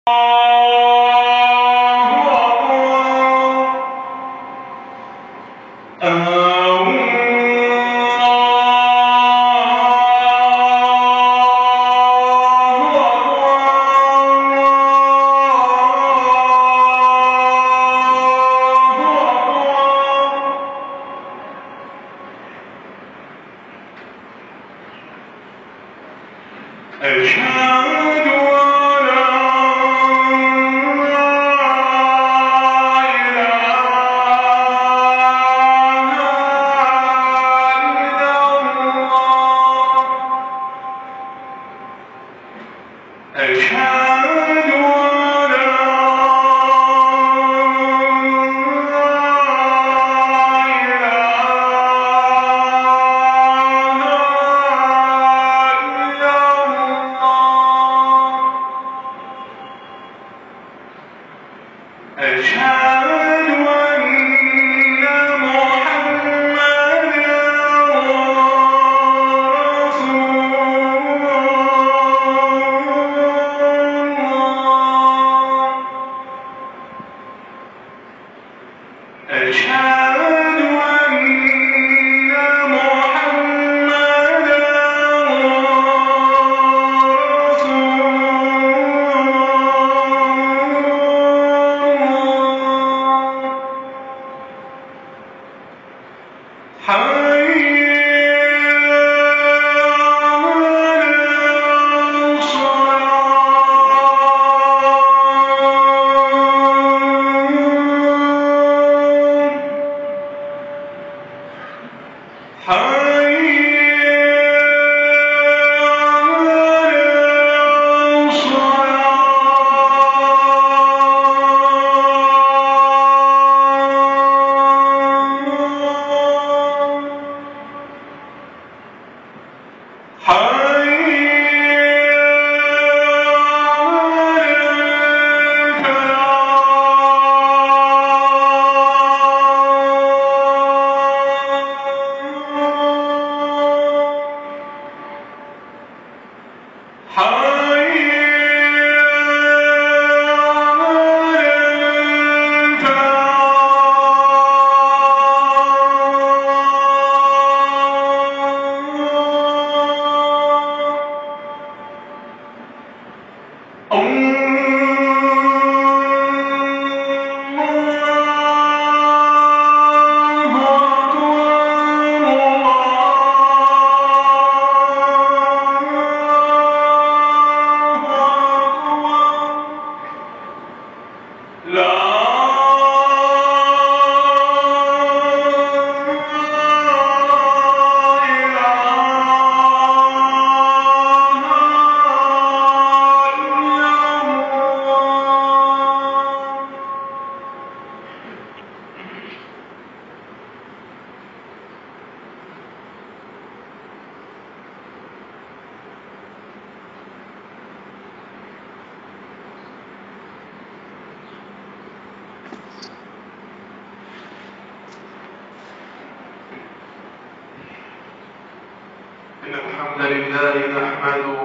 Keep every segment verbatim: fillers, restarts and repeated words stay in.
إن الحمد لله نحمده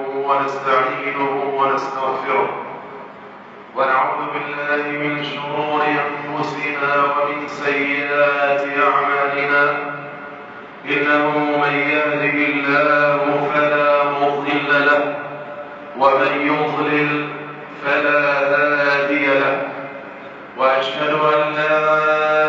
ونستعينه ونستغفره ونعوذ بالله من شرور أنفسنا ومن سيئات أعمالنا إنه من يهده الله فلا مضل له ومن يضلل فلا هادي له وأشهد أن لا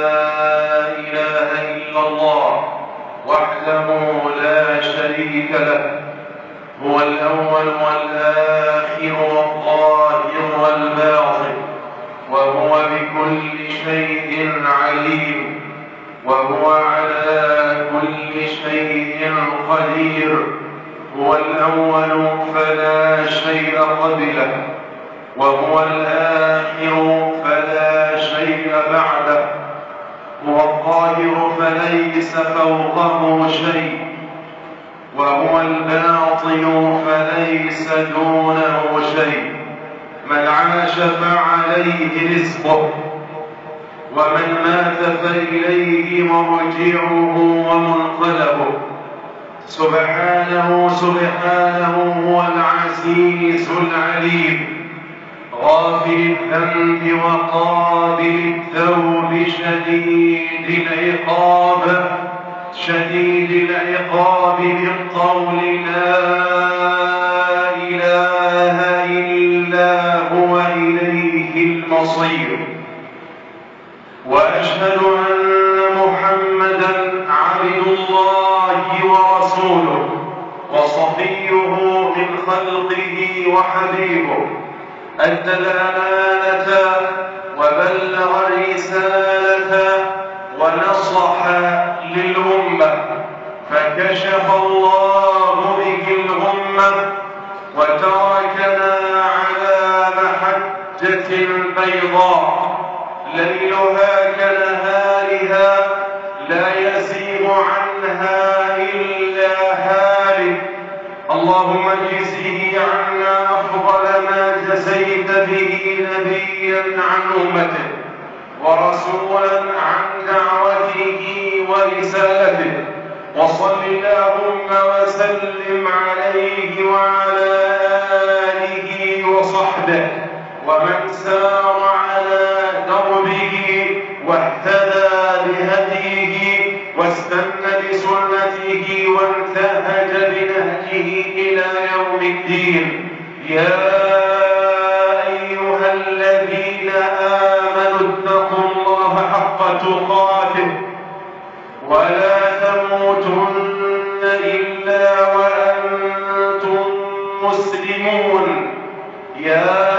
إله إلا الله وحده لا شريك له هو الأول والآخر والظاهر والباطن وهو بكل شيء عليم وهو على كل شيء قدير هو الأول فلا شيء قبله وهو الآخر فلا شيء بعده هو الظاهر فليس فوقه شيء وهو الباطن فليس دونه شيء من عاش فعليه رزقه ومن مات فإليه مرجعه ومنقلبه سبحانه سبحانه هو العزيز العليم غافر الذنب وقابل التوب شديد العقاب شديد العقاب بالقول لا إله إلا هو إليه المصير. وأشهد أن محمدا عبد الله ورسوله وصفيه من خلقه وحبيبه، أدى الأمانة وبلغ الرسالة ونصح للأمة، فكشف الله به الغمة وتركنا على محجة بيضاء ليلها كنهارها لا يزيغ عنها إلا هالك. اللهم اجزه عنا أفضل ما جزيت به نبيا عن أمته ورسولا عن دعوته ورسالته، وصل اللهم وسلم عليه وعلى آله وصحبه ومن سار على دربه واهتدى بهديه واستنى بسنته وانتهج بنهجه إلى يوم الدين. يا أيها الذين آمنوا اتقوا الله حق تقاته ولا تموتن إلا وأنتم مسلمون. يا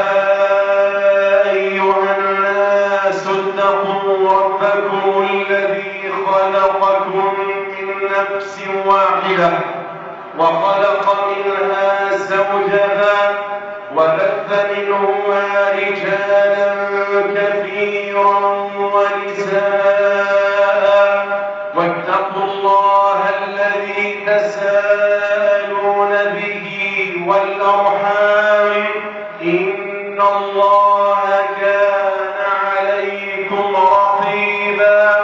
أيها الناس اتقوا ربكم الذي خلقكم من نفس واحدة وخلق منها زوجها وبث منهما رجالا كثيرا ونساء، واتقوا الله الذي تساءلون به والأرحام إن الله كان عليكم رقيبا.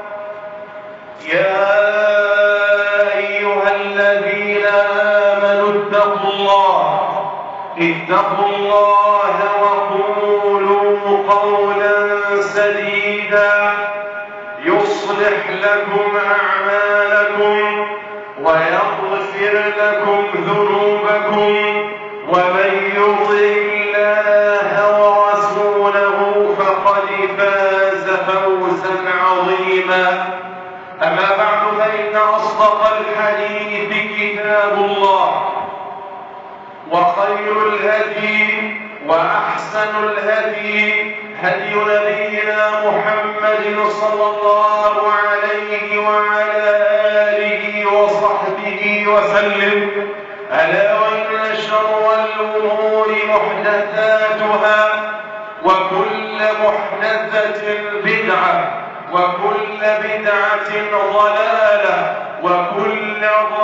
يا أيها الذين آمنوا اتقوا الله اتقوا الله وقولوا قولا سديدا يصلح لكم أعمالكم ويغفر لكم ذنوبكم، ومن يطع الله ورسوله فقد فاز فوزا عظيما. أما بعد، فإن أصدق الحديث كتاب الله، وخير الهدي وأحسن الهدي هدي نبينا محمد صلى الله عليه وعلى آله وصحبه وسلم. ألا وإن شر الأمور محدثاتها وكل محدثة بدعة وكل بدعة ضلالة وكل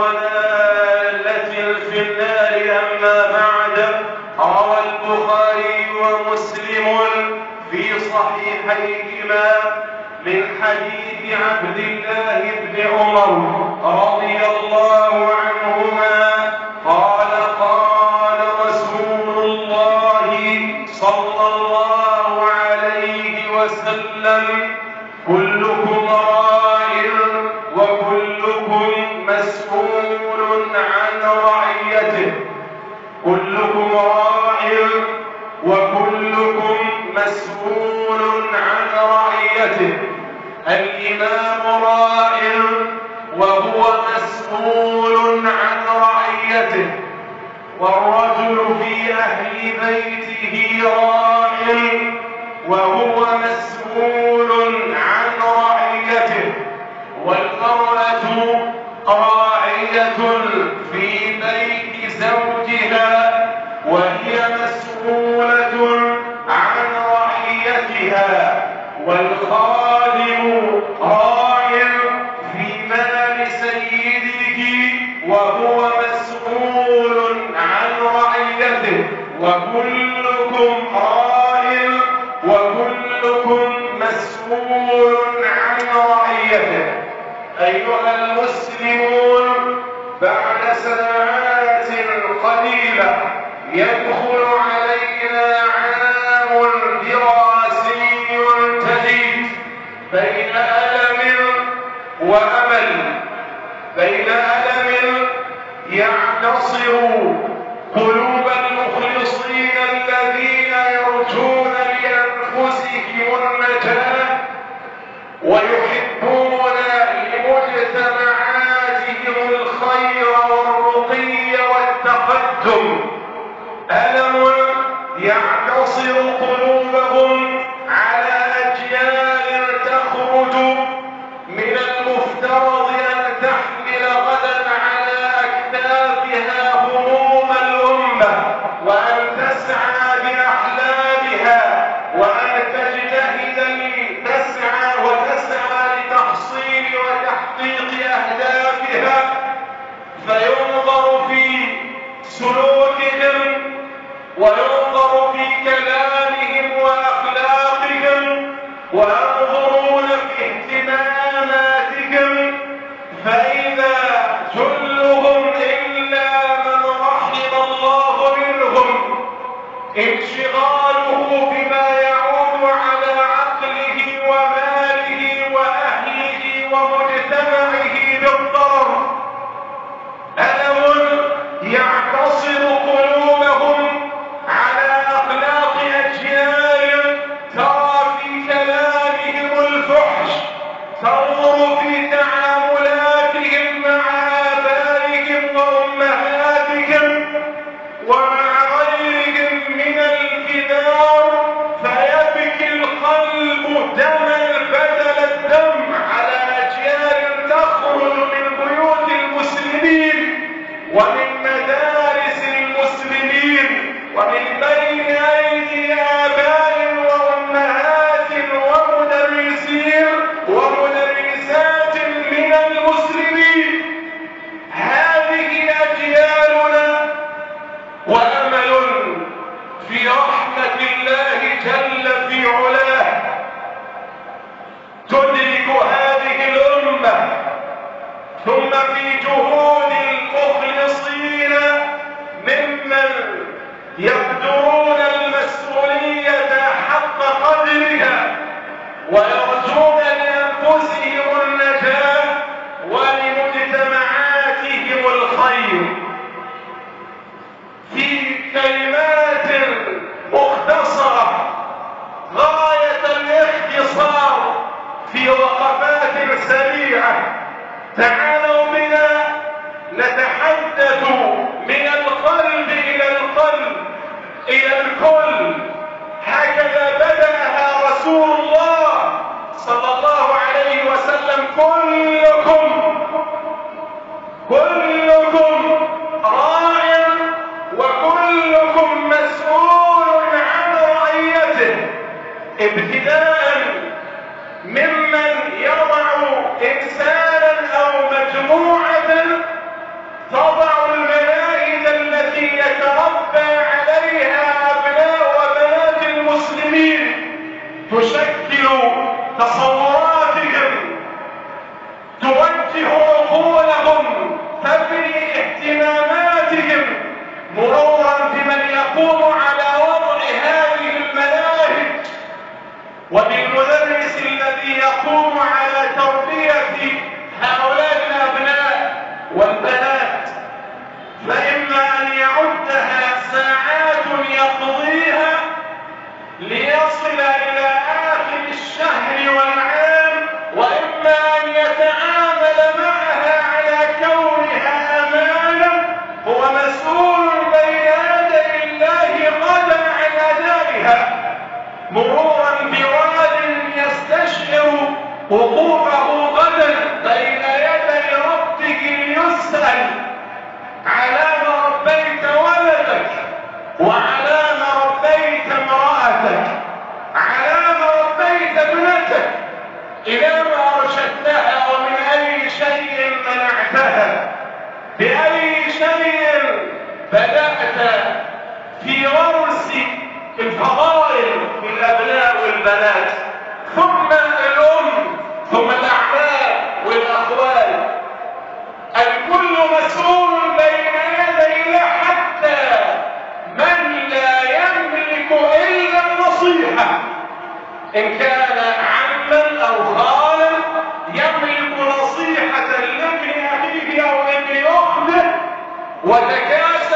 ضلالة في النار. أما بعد، روى البخاري ومسلم في صحيحيهما من حديث عبد الله بن عمر رضي الله عنهما قال قال رسول الله صلى الله عليه وسلم: كلكم راع وكلكم مسؤول عن رعيته. كلكم راع وكلكم مسؤول عن رعيته. الإمام راع وهو مسؤول عن رعيته، والرجل في أهل بيته راع وهو مسؤول عن رعيته، والمرأة راعية في بيت زوجها وهي مسؤولة عن رعيتها، والخادم راع في مال سيده وهو مسؤول عن رعيته. وكلكم راع وكلكم مسؤول عن رعيته. أيها المسلمون، بعد سنوات قليلة يدخل علينا عام يعتصر قلوب المخلصين الذين يرجون لأنفسهم النجاة ويحبون لمجتمعاتهم الخير والرقي والتقدم. ألم يعتصر قلوبهم على أجيال تخرج من المفترض أن تحمل غدا على أكتافها هموم الأمة وأن تسعى بأحلامها وأن تجتهد لتسعى وتسعى لتحصيل وتحقيق أهدافها، فينظر في سلوكهم وينظر في كلامهم وأخلاقهم وينظرون في اهتماماتهم، فإذا جلهم إلا من رحم الله منهم انشغاله بما يعود على عقله وماله وأهله ومجتمعه بالضرر. ألم يعتصر قلوبهم على أخلاق أجيال ترى في كلامهم الفحش، تنظر في تعاملاتهم مع آبائهم وأمهاتهم ومع غيرهم من الكبار، فيبكي القلب دما بدل الدم على أجيال تخرج من بيوت المسلمين ومن مدارس المسلمين ومن بين أيدي آباء وأمهات ومدرسين ومدرسات من المسلمين. هذه أجيالنا، وأمل في رحمة الله جل في علاه تدرك هذه الأمة، ثم في جهود المخلصين ممن يقدرون المسؤولية حق قدرها ويرجون لأنفسهم النجاة ولمجتمعاتهم الخير. في كلمات مختصرة غاية الاختصار في وقفات سريعة، تعالوا بنا نتحدث من القلب إلى القلب إلى الكل. هكذا بدأها رسول الله صلى الله عليه وسلم: كلكم كلكم راع وكلكم مسؤول عن رعيته، ابتداء ممن يضع إنسانا أو مجموعة تضع المناهج التي يتربى عليها أبناء وبنات المسلمين، تشكل تصوراتهم، توجه عقولهم، تبني اهتماماتهم، مرورا بمن يقوم على وضع هذه المناهج وبالمدرس الذي يقوم على تربية هؤلاء الأبناء والبنات. فإما أن يعدها ساعات يقضيها ليصل إلى آخر الشهر والعام، وإما أن يتعامل معها على كونها أمانة هو مسؤول بين يدي الله غدا عن أدائها، مرورا بوالد يستشعر وقوفه غدا بين يدي ربه ليسأل: على ما ربيت ولدك، وعلى ما ربيت امرأتك، على ما ربيت ابنتك، إلى ما أرشدتها ومن أي شيء منعتها، بأي شيء بدأت في غرس الفضائل في الأبناء والبنات، ثم الأم، ثم الأعمام والأخوال. الكل مسؤول بين يدي الله، حتى من لا يملك إلا النصيحة، إن كان عما أو خالا يملك نصيحة لابن أخيه أو ابن أخته وتكاسل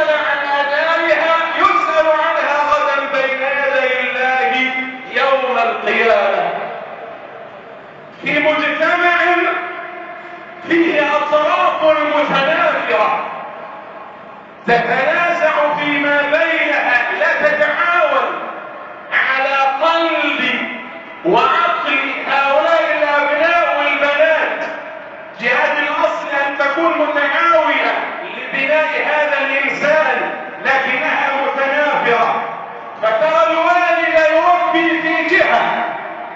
شعوب متنافرة تتنازع فيما بينها، لا تتعاون على قلب وعقل هؤلاء الابناء والبنات. جهاد الاصل ان تكون متعاونة لبناء هذا الانسان، لكنها متنافرة. فترى الوالد يربي في جهة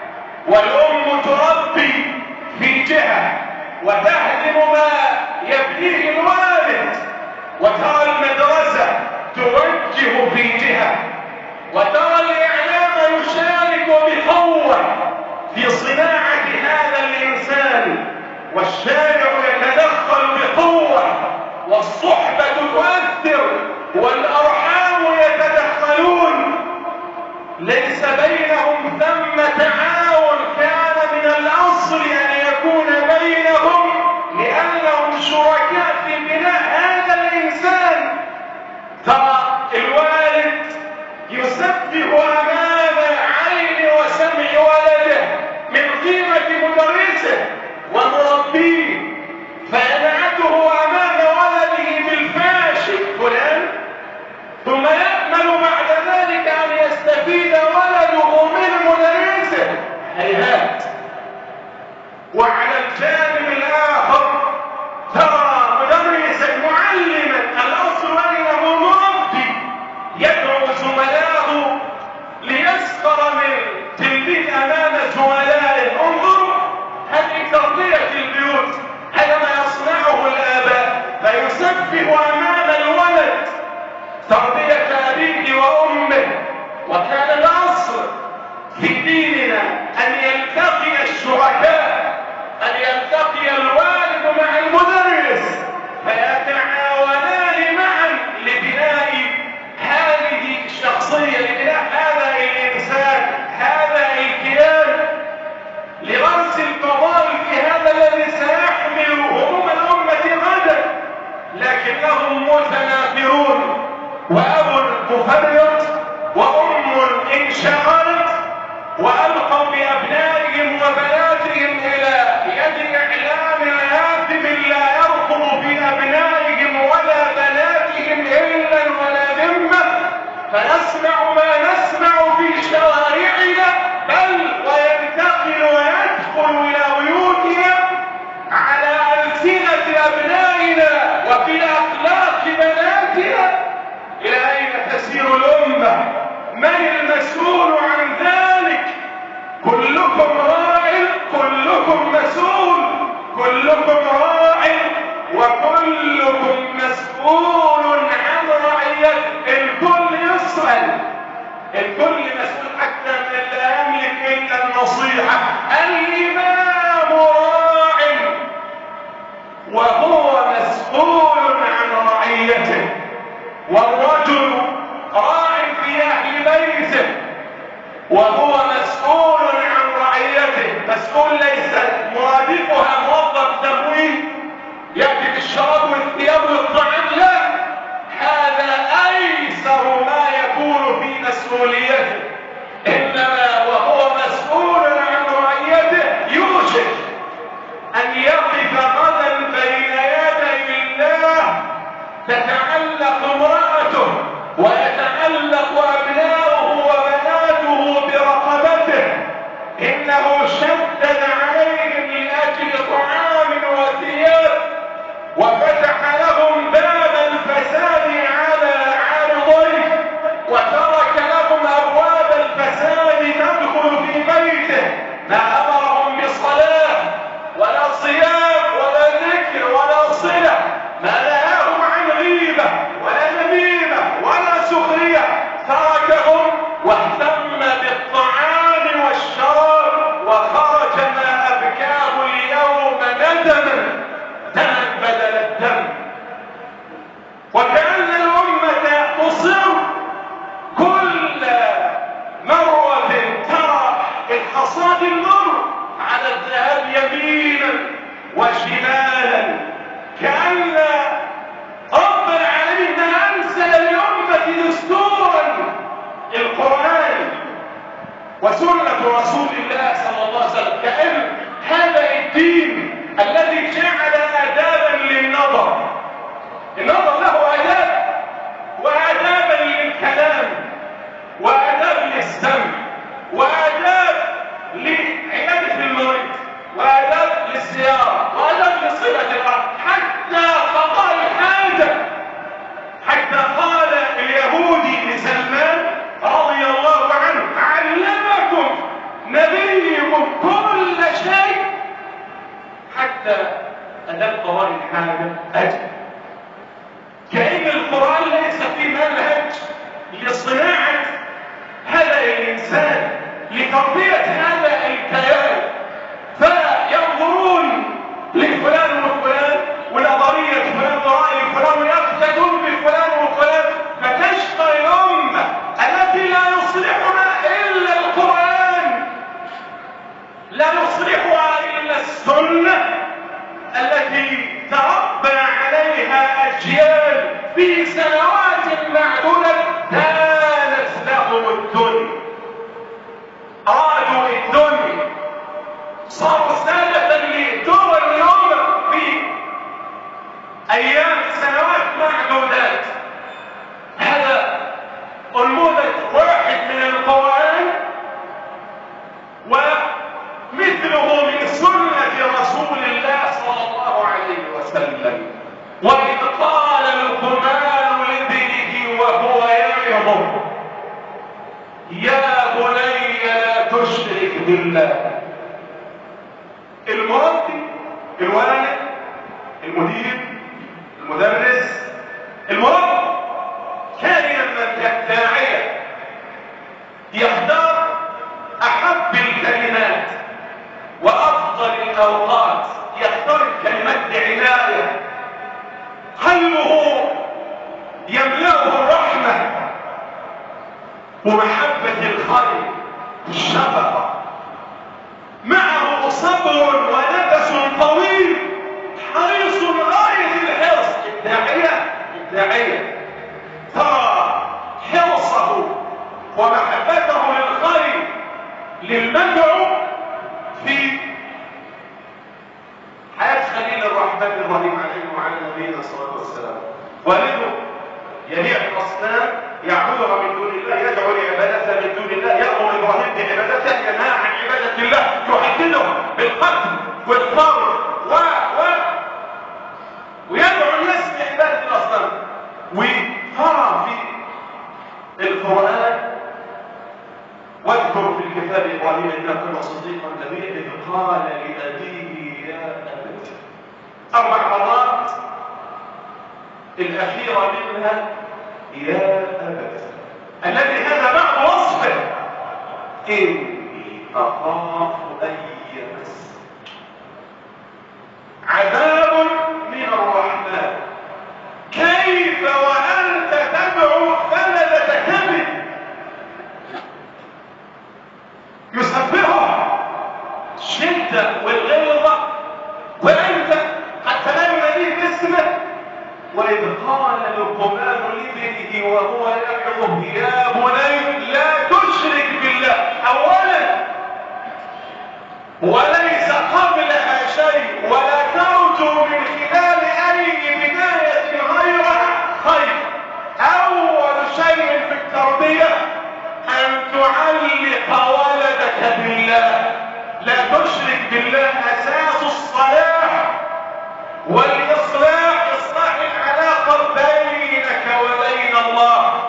والام تربي في جهة وتهدم ما يبنيه الوالد، وترى المدرسة توجه في جهة، وترى الاعلام يشارك بقوة في صناعة هذا الانسان، والشارع يتدخل بقوة، والصحبة تؤثر، والارحام يتدخلون. ليس بينهم ثم تعاون، كان من الاصل ان يكون بينهم لانهم شركاء في بناء هذا الانسان. ترى الوالد يسبح امام عين وسمع ولده من قيمة مدرسه ومربيه، فينعته امام ولده بالفاشل فلان، ثم يأمل بعد ذلك ان يستفيد ولده من مدرسه. هيهات. وعلى الجانب الاخر ترى مدرسا معلما، الاصل انه مربي يدعو زملائه ليسخر من تلميذ امام زملائه. انظروا هذه تربية البيوت، هذا ما يصنعه الاباء، فيسبح امام الولد تربية ابيه وامه. وكان الاصل في ديننا ان يلتقي الشركاء، ان يلتقي الوالد مع المدرس فيتعاونان معا لبناء هذه الشخصية، لبناء هذا الانسان، هذا الكيان، لغرس الفضائل في هذا الذي سيحمل هموم الامة غدا. لكنهم متنافرون، واب مفرط وام انشغلت، والقوا بابنائهم وبناتهم الى يد اعلام هاتف لا يرقب في ابنائهم ولا بناتهم الا ولا ذمه، فنسمع ما نسمع في شوارعنا، بل وينتقل ويدخل الى بيوتنا على السنه ابنائنا وفي اخلاق بناتنا. الى اين تسير الامه؟ من المسؤول عن ذلك؟ كلكم راع، كلكم مسؤول، كلكم راع وكلكم مسؤول عن رعيته. الكل يسأل، الكل مسؤول، حتى من لا يملك الا النصيحة. الامام راع وهو مسؤول عن رعيته، والرجل راع في اهل بيته وهو مسؤول عن رعيته. مسؤول ليس مرادفها موظف تموين يأتي بالشراب والثياب والطعام، لا، هذا ايسر ما يكون في مسؤوليته. انما وهو مسؤول عن رعيته يوشك ان يقف غدا بين يدي الله تتعلق امرأته ويتعلق ابناؤه وبناته برقبته. انه شدد عليهم من اجل طعام وثياب، وفتح لهم باب الفساد على عارضيه، وترك لهم ابواب الفساد تدخل في بيته. ما امرهم بصلاة ولا صيام ولا ذكر ولا صلة، ما نهاهم عن غيبة ولا نميمة ولا سخرية، تركهم واهتم بالطعام والشراب، وخرج ما أبكاه اليوم ندما، دما بدل الدم. وكأن الأمة تصر كل مرة ترى الحصاد المر على الذهاب يمينا وشمالا، كأن رب العالمين أنزل للأمة دستورا، القرآن وسنة رسول الله صلى الله عليه وسلم، كأن هذا الدين الذي جعل آدابا للنار النظر له آداب، وآدابا للكلام، وآداب للسمع، وآداب لعيادة المريض، وآداب للزيارة، وآداب لصلة الأرض، حتى قضاء الحاجة. حتى قال اليهودي لسلمان رضي الله عنه: علمكم نبيكم كل شيء حتى أداء قضاء الحاجة أجل. كأن القرآن ليس فيه منهج لصناعة هذا الإنسان، لتربية هذا الكيان، فينظرون لفلان وفلان ونظرية فلان ورأي فلان ويقتدون بفلان وفلان، فتشقى الأمة التي لا يصلحها إلا القرآن، لا يصلحها إلا السنة التي تربى عليها أجيال في سنوات معدودة كانت لهم الدنيا، أرادوا الدنيا، صاروا سادة لدول اليوم في أيام سنوات معدودات. هذا نموذج واحد من القرآن، ومثله من سنة رسول الله صلى الله عليه وسلم. وإذ قال لقمان لابنه وهو يعظه: يا بني لا تشرك بالله. المربي، الوالد، المدير، المدرس، المربي كائنا من الداعية يختار أحب الكلمات وأفضل الأوقات، يختار الكلمات بعناية، قلبه يملأه الرحمة ومحبة الخير، الشفقة، معه صبر ونفس طويل، حريص غاية الحرص. الداعية الداعية ترى حرصه ومحبته للخير للمدعو في حياة خليل الرحمن الرحيم عليه وعلى نبينا الصلاة والسلام. والده يبيع الأصنام يعبدها من دون الله، يدعو لعبادتها من دون الله، يأمر إبراهيم بعبادته، ينهى عن عبادة الله، يحدده بالقتل والضرب و و ويدعو الناس لعبادة الأصنام. وترى في القرآن: واذكر في الكتاب إبراهيم إنه كان صديقا نبيا إذ قال لأبيه يا أبت. أربع مرات، الأخيرة منها يا أبت، الذي هذا بعد وصفه: إني أخاف أن يمس عذاب من الرحمن كيف وأنت تدعو ثملة كبد يسبحها الشدة والغلظة وأنت حتى لا يناديك باسمه. وإذ قال لقمان لابنه وهو يعظه: يا بني لا تشرك بالله. أولا وليس قبلها شيء، ولا ترجو من خلال أي بداية غيرها خير. أول شيء في التربية أن تعلق ولدك بالله، لا تشرك بالله. أساس الصلاح والإصلاح إصلاح العلاقة بينك وبين الله،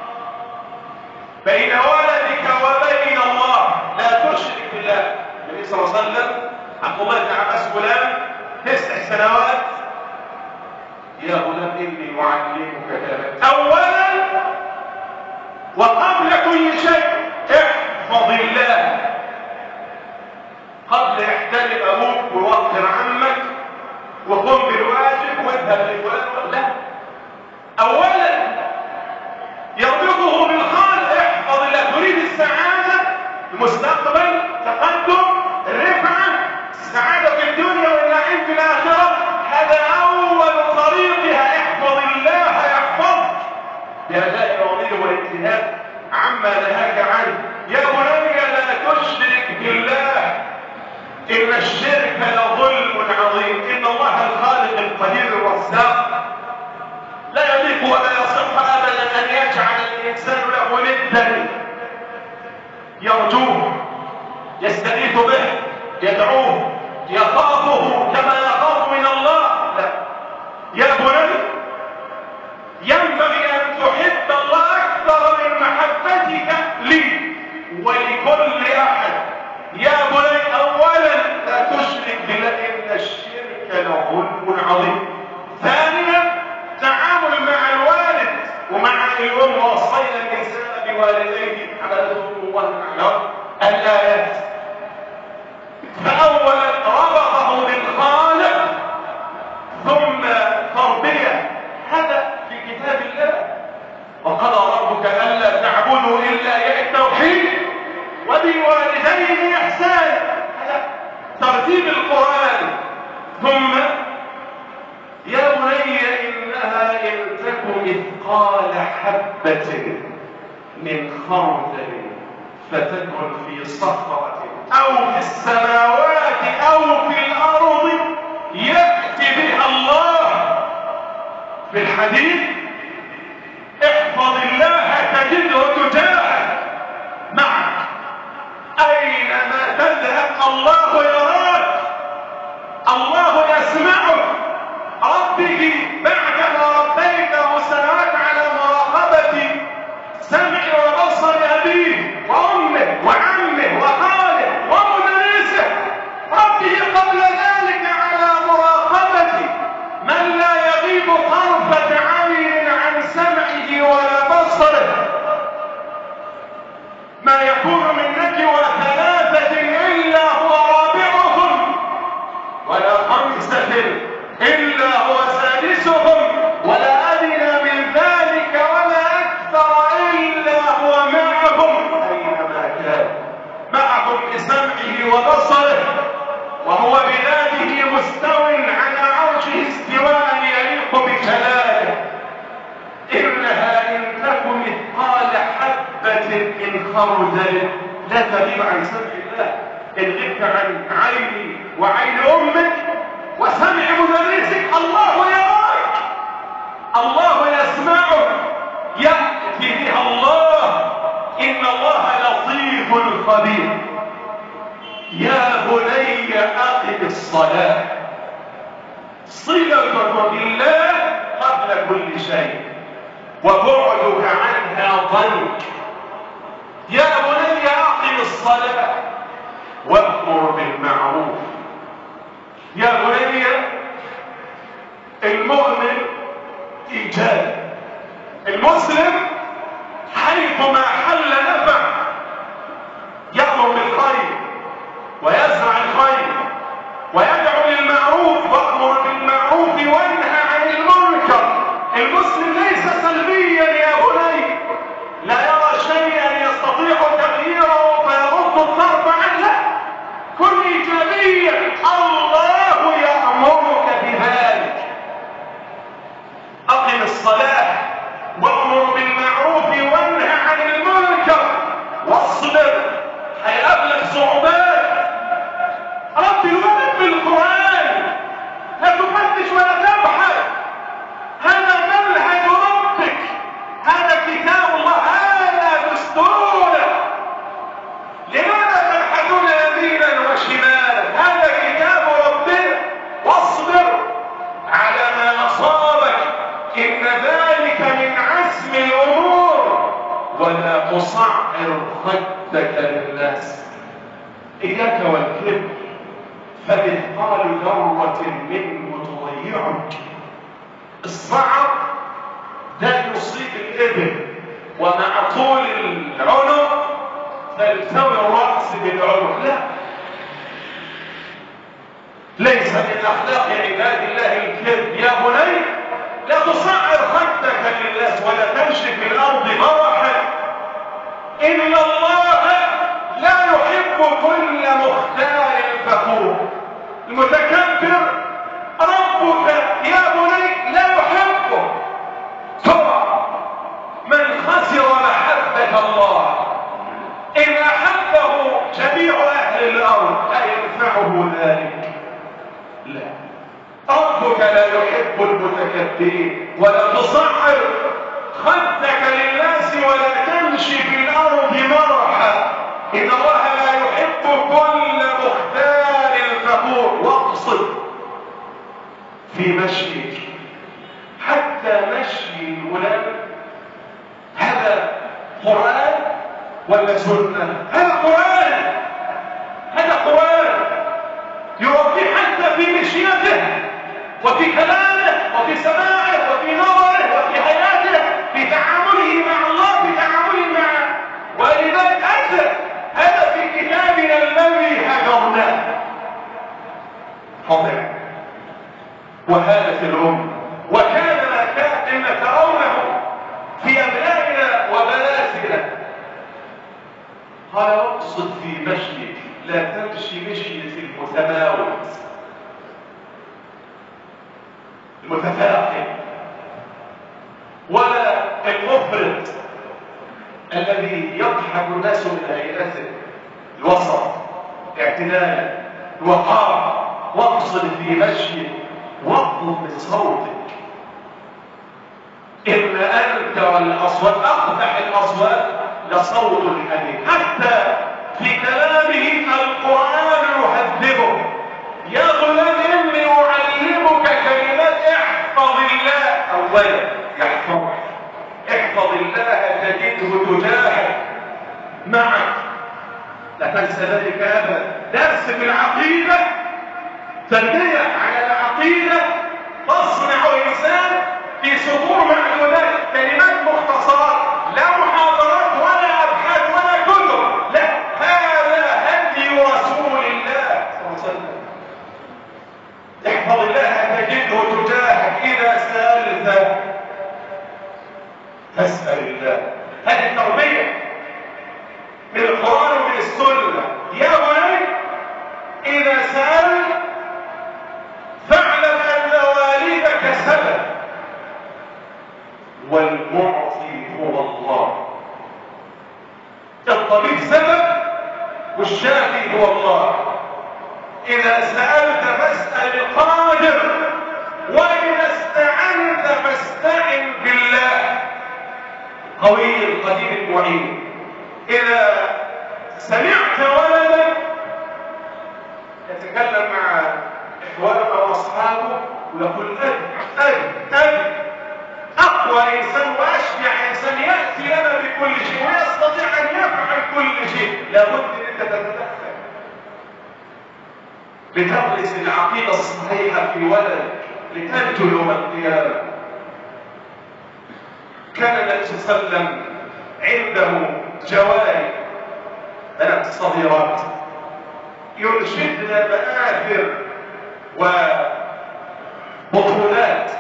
بين ولدك وبين الله، لا تشرك بالله. النبي صلى الله عليه وسلم عبد الله بن عباس غلام تسع سنوات: يا غلام إني أعلمك كلمات. أولا وقبل كل شيء احفظ الله. قبل احترم أبوك ووقر عمك وقم بالواجب واذهب لفلان، لا. أولا يربطه بالخال: احفظ الله. تريد السعادة، المستقبل، تقدم، الرفعة، السعادة في الدنيا والنعيم في الآخرة، هذا أول طريقها. احفظ الله يحفظك بأداء الأوامر والاجتهاد عما نهاك عنه. يا بني لا تشرك بالله إن الشرك لظلم عظيم. إن الله الخالق القدير الرزاق يرجوه، يستغيث به، يدعوه، يخافه كما يخاف من الله. لا، يا بني ينبغي ان تحب الله اكثر من محبتك لي ولكل احد. يا بني اولا لا تشرك بالله ان الشرك لظلم عظيم. ثانيا تعامل مع الوالد ومع الام، ووصينا الانسان بوالديه حملته امه على الايات. فاولا ربطه بالخالق ثم تربيه، هذا في كتاب الله. وقضى ربك الا تعبدوا الا التوحيد وبالوالدين احسانا، هذا ترتيب القران. ثم يا بني انها ان تك مثقال حبه من خردل فتكن في صخره او في السماوات او في الارض ياتي بها الله. في الحديث احفظ الله تجده تجاهك معك، اينما تذهب الله يراك، الله يسمعك. ربه بعدما ربيته سنوات على مراقبة سمع وبصر أبيه وأمه وعمه وخاله ومدرسه. ربه قبل ذلك على مراقبة من لا يغيب طرفة عين عن سمعه ولا بصره. ما يكون من نجوى ثلاثة إلا هو رابعهم ولا خمسة إلا هو سادسهم ولا أدنى من ذلك ولا أكثر إلا هو معهم أينما كان، معهم بسمعه وبصره، وهو بذاته مستو على عرشه استواء يليق بجلاله. إنها إن تك مثقال حبة من خردل لا تغيب عن سمع الله. إن غبت عن عيني وعين أمك وسمع مدرسك الله يراك، الله يسمعك، يأتي بها الله. إن الله لطيف خبير. يا بني أقم الصلاة، صلتك بالله قبل كل شيء وبعدك عنها ضنك. يا بني أقم الصلاة وأمر بالمعروف. يا بني المؤمن إيجاد، المسلم حيثما حل نفع، يأمر بالخير ويزرع الخير ويدعو للمعروف وأمر بالمعروف وينهى عن المنكر. المسلم ليس سلبيا يا بني، لا يرى شيئا يستطيع تغييره فيرد الضرب عنه. كن إيجابيا، الله يأمرك بذلك. أقم الصلاة وأمر بالمعروف وانهى عن المنكر واصبر. هيقابلك صعوبات. رب الولد بالقرآن، لا تفتش ولا تبحث. هذا منهج ربك، هذا كتاب الله، هذا دستوره. لماذا تبحثون يمينا وشمالا؟ هذا كتاب ربنا. واصبر على ما أصابك، إن ذلك من عزم الأمور. ولا تصعر خدك للناس. إياك والكبر، فمثقال ذرة منه تضيعك. الصعر ده يصيب الإبل، ومع طول العنق تلتوي الرأس بالعنق. لا، ليس من أخلاق عباد الله الكذب. يا بني لا تصعر خدك للناس ولا تمشي في الأرض مرحا. إن الله لا يحب كل مختال فخور. المتكبر ربك يا بني لا يحبه. ترى من خسر محبة الله إن أحبه جميع أهل الأرض أينفعه ذلك؟ لا، ربك لا يحب المتكبرين. ولا تصعر خدك للناس ولا تمشي في الأرض مرحا. إن الله لا يحب كل مختال فخور. واقصد في مشيك حتى مشي الغلام، هذا قرآن ولا سنة؟ هذا قرآن، هذا قرآن يربي حتى في مشيته وفي كلامه وفي سماعه وفي نظره وفي حياته، في تعامله مع الله، في تعامله مع ولذلك أنت هذا في كتابنا الذي هجرناه فضع وهالة الأمة. وكان ما كان مما ترونه في أبنائنا وبناتنا. قال اقصد في مشيك، لا تمشي مشية المتماوت المتفاقم ولا المفرط الذي يضحك الناس من هيئته. الوسط، اعتدال، الوقار. واقصد في مشيك واغضض من صوتك، إن أنت والأصوات أقبح الأصوات لصوت الحديد. حتى في كلامه القرآن يهذبه. يا غلام إني أعلمك كلمات احفظ الله. أولا يحفظك، احفظ الله تجده تجاهك معك، لا تنسى ذلك أبدا. درس في العقيدة، تربية على العقيدة، تصنع إنسان في سطور معدودات، كلمات مختصرات، لا محاضرات ولا أبحاث ولا كتب، لا، هذا هدي رسول الله صلى الله عليه وسلم. احفظ الله تجده تجاهك، إذا سألت فاسأل الله. هذه التربية من القرآن ومن السنة. يا بني إذا سألت فاعلم أن والدك سبب والمعطي هو الله. الطبيب سبب والشافي هو الله. إذا سألت فاسأل القادر، وإذا استعنت فاستعن بالله قوي القدير المعين. إذا سمعت ولدا يتكلم مع إخوانه وأصحابه ويقول أب أب أب، أقوى إنسان وأشجع إنسان يأتي لنا بكل شيء ويستطيع أن يفعل كل شيء، لابد أن أنت تتدخل لتغرس العقيدة الصحيحة في ولدك لتنجو يوم القيامة. كان النبي صلى الله عليه وسلم عنده جواري بنات صغيرات يرشدن مآثر وبطولات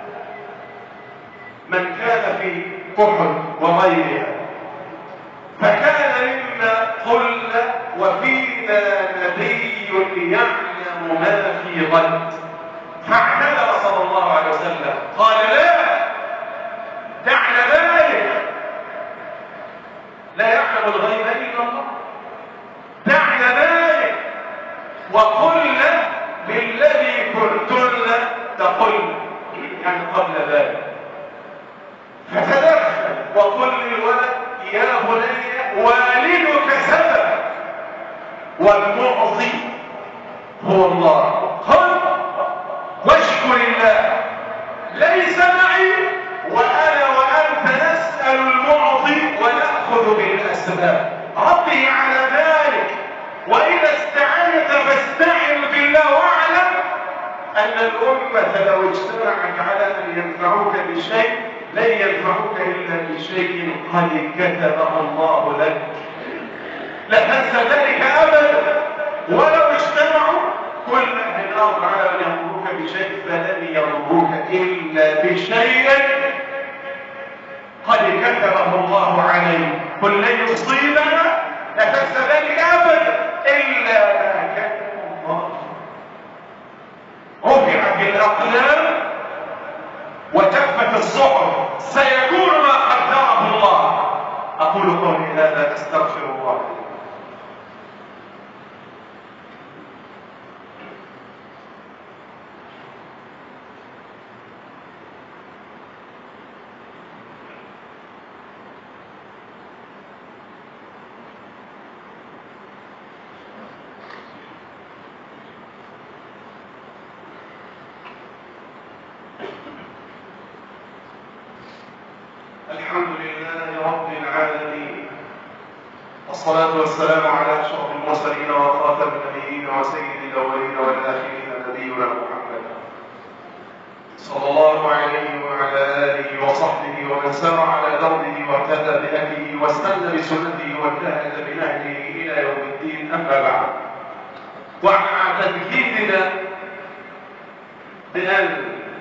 من كان في أحد وغيرها. فكان مما قلنا وفينا نبي يعلم ما في غد، فاعتذر صلى الله عليه وسلم قال لا دعنا ذلك، لا يعلم الغيب إلا الله، دعنا ذلك وقلنا بالذي كنتن تقلن، يعني قبل ذلك. فتدخل وقل للولد يا بني والدك سبب والمعطي هو الله، خذ واشكر الله، ليس معي وأنا وأنت نسأل المعطي ونأخذ بالأسباب، ربي على ذلك. وإذا استعنت فاستعن بالله، واعلم أن الأمة لو اجتمعت على أن ينفعوك بشيء لن ينفعوك إلا بشيء قد كتبه الله لك، لا تنسى ذلك أبدا. ولو اجتمعوا كل أهل الأرض على أن يضروك بشيء فلن يضروك إلا بشيء قد كتبه الله عليه. قل لن يصيبنا، لا تنسى ذلك أبدا، إلا ما كتب الله. رفعت الأقلام وجفت الصحف، سيكون ما قدره الله. أقول قولي هذا أستغفر الله. رب العالمين، والصلاة والسلام على أشرف المرسلين وخاتم النبيين وسيد الأولين والآخرين نبينا محمد صلى الله عليه وعلى آله وصحبه ومن سار على دربه واهتدى بهديه واستنى بسنته واجتهد بنهجه إلى يوم الدين. أما بعد، ومع تذكيرنا بأن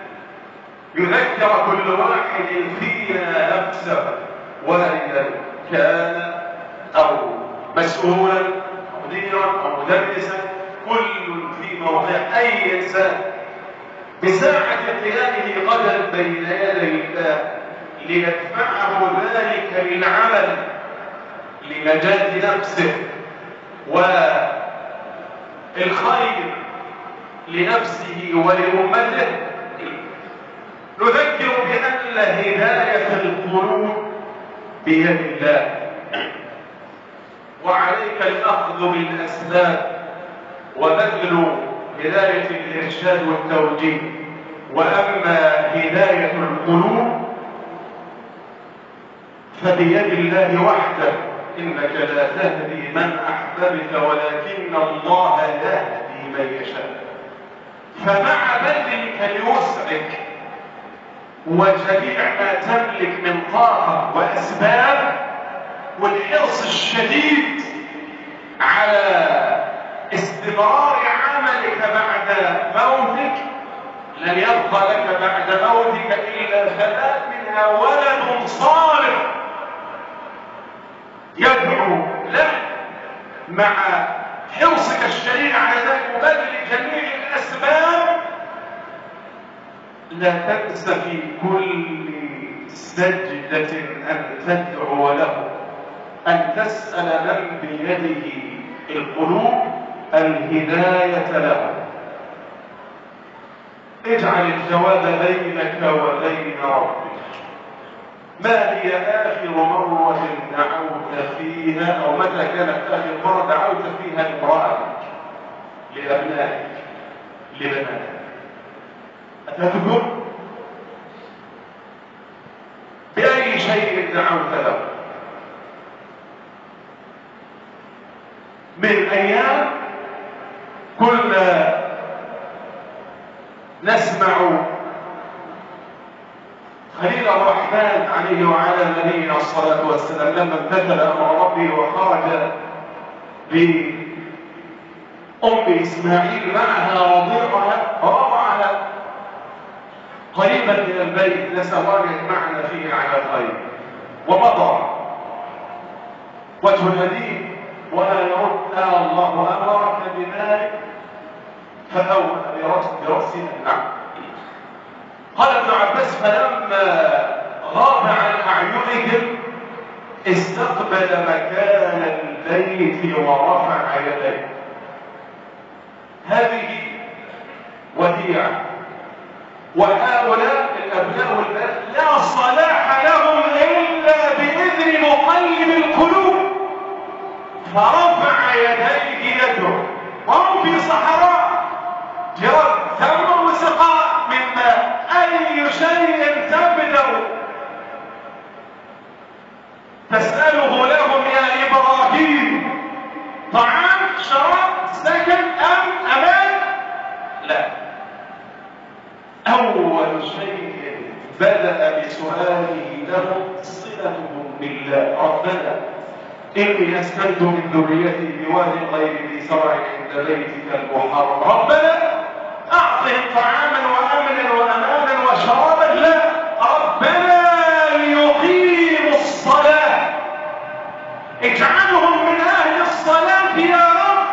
يذكر كل واحد فينا نفسه، والدا كان أو مسؤولا أو مديرا أو مدرسا، كل في موضع أي إنسان بساعة قيامه قدر بين يدي الله ليدفعه ذلك للعمل لنجاة نفسه والخير لنفسه ولأمته. نذكر بأن هداية القلوب بيد الله، وعليك الأخذ بالأسباب وبذل هداية الإرشاد والتوجيه. وأما هداية القلوب فبيد الله وحده، إنك لا تهدي من أحببت ولكن الله يهدي من يشاء. فمع بذلك لوسعك وجميع ما تملك من طاقة وأسباب والحرص الشديد على استمرار عملك بعد موتك، لن يبقى لك بعد موتك إلا ثلاث منها: ولد صالح يدعو له، مع حرصك الشديد على ذلك وبذل جميع الأسباب. لا تنس في كل سجدة أن تدعو له، أن تسأل من بيده القلوب الهداية له. اجعل الجواب بينك وبين ربك. ما هي آخر مرة دعوت فيها، أو متى كانت آخر مرة دعوت فيها لامرأتك، لأبنائك، لبناتك؟ أتذكر؟ بأي شيء دعوت له؟ من أيام كنا نسمع خليل الرحمن عليه وعلى نبينا الصلاة والسلام لما امتثل أمر ربه وخرج بأم إسماعيل معها رضيعها رضعها قريبا من البيت، نسأل الله أن يجمعنا فيه على خير. ومضى وجه الهدي ولا يرد الله أمرك بذلك، فأوى برأسه النعم. قال ابن عباس: فلما غاب عن أعينهم استقبل مكان البيت ورفع يديه. هذه وديعة، وهؤلاء الأبناء والبنات لا صلاح لهم إلا بإذن مقلب القلوب، فرفع يديه يدعو وهم في صحراء جرد ثم وسقاء من ماء. أي شيء تبدأ تسأله لهم يا إبراهيم؟ طعام، شراب، سكن، أم أمان؟ لا. أول شيء بدأ بسؤاله لهم صلتهم بالله. ربنا إني أسكنت من ذريتي بواد غير ذي زرع عند بيتك المحرم. ربنا أعطهم طعاما وأمنا وأمانا وشرابا. لا، ربنا ليقيموا الصلاة، اجعلهم من أهل الصلاة يا رب.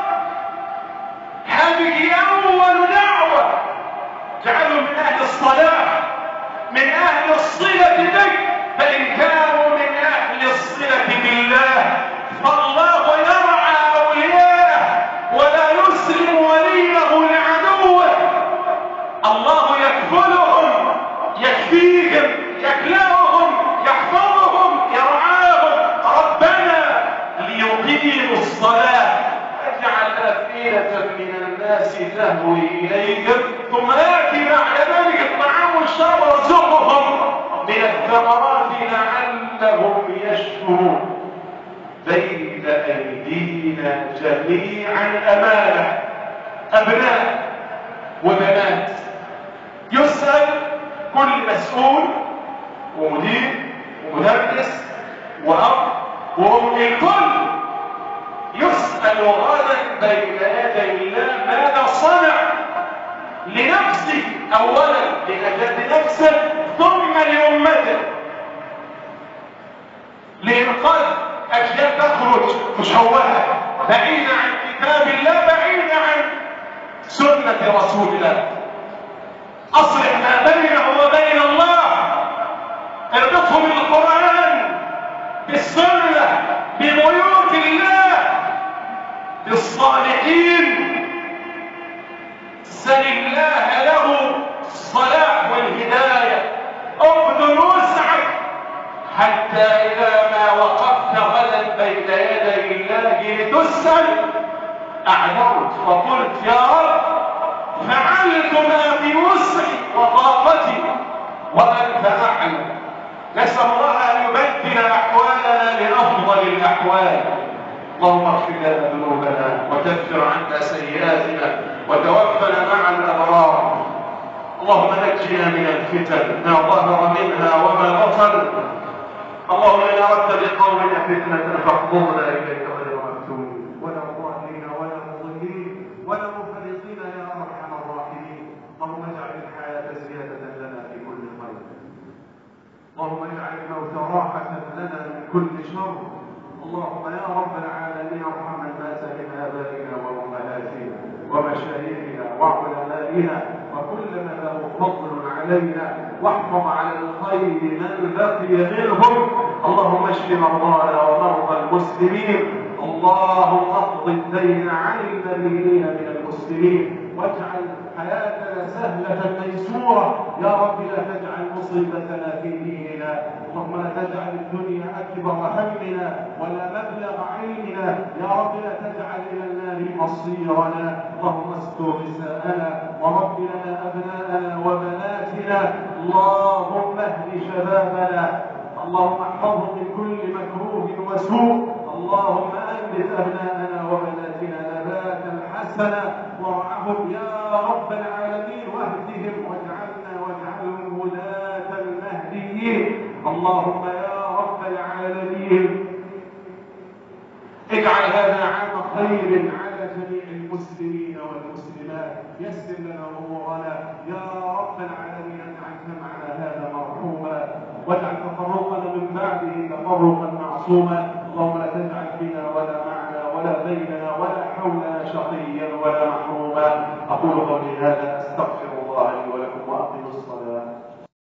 هذه أول دعوة، اجعلهم من أهل الصلاة، من أهل الصلة بك. فإن كانوا من أهل الصلة بالله فالله يرعى أولياءه ولا يسلم وليه لعدوه. الله يكفلهم، يكفيهم، يكلأهم، يحفظهم، يرعاهم. ربنا ليقيموا الصلاة اجعل أفئدة من الناس تهوي إليهم ثم يأتي بعد ذلك الطعام والشراب وارزقهم من الثمرات لعل لعلهم يشكرون. بين أيدينا جميعا أمانة، أبناء وبنات، يسأل كل مسؤول ومدير ومدرس وأب وأم، الكل يسأل غدا بين يدي الله ماذا صنع لنفسه، أولا لأجل نفسه ثم لأمته، لإنقاذ أجيال تخرج مشوهة بعيدة عن كتاب الله، بعيدة عن سنة رسول الله. أصلح ما بينه وبين الله، اربطه بالقرآن، بالسنة، ببيوت الله، بالصالحين. سل الله له الصلاح والهداية، ابذل وسعك حتى إذا ما وقفت غدا بين يدي الله لتسأل أعلمت وقلت يا رب فعلت ما في وسعي وطاقتي وأنت أعلم. نسأل الله أن يبدل أحوالنا لأفضل الأحوال. اللهم اغفر لنا ذنوبنا وكفر عنا سيئاتنا وتوفنا مع الأبرار. اللهم نجنا من الفتن ما ظهر منها وما بطن. اللهم إن أردت بقومنا فتنة فاقبضنا إليك غير مفتون ولا ضالين ولا مضلين ولا مفرطين يا أرحم الراحمين. اللهم اجعل الحياة زيادة لنا في كل خير، اللهم اجعل الموت راحة لنا من كل شر. اللهم يا رب العالمين ارحم الناس من آبائنا وأمهاتنا ومشايخنا وعلمائنا وكل من له فضل علينا، واحفظ على الخير من بقي منهم. اللهم اشف مرضانا ومرضى المسلمين. اللهم اقض الدين عن المدينين من المسلمين، واجعل حياتنا سهلة ميسورة. يا رب لا تجعل مصيبتنا في ديننا، اللهم لا تجعل الدنيا أكبر همنا ولا مبلغ علمنا. يا رب لا تجعل إلى النار مصيرنا. اللهم استر نساءنا ورب لنا أبناءنا وبناتنا. اللهم اهد شبابنا، اللهم احفظهم من كل مكروه وسوء. اللهم أنبت أبناءنا وبناتنا نباتا حسنا وارعهم يا رب العالمين، واهدهم واجعلنا واجعلهم هداة مهديين. اللهم يا رب العالمين اجعل هذا عام خير على جميع المسلمين والمسلمات. يسر لنا امورنا يا رب العالمين. اجعل جمعنا هذا مرحوما واجعل تفرقنا من بعده تفرقا معصوما. اللهم لا تجعل فينا ولا معنا ولا بيننا ولا حولنا شقيا ولا محروما. اقول قولي هذا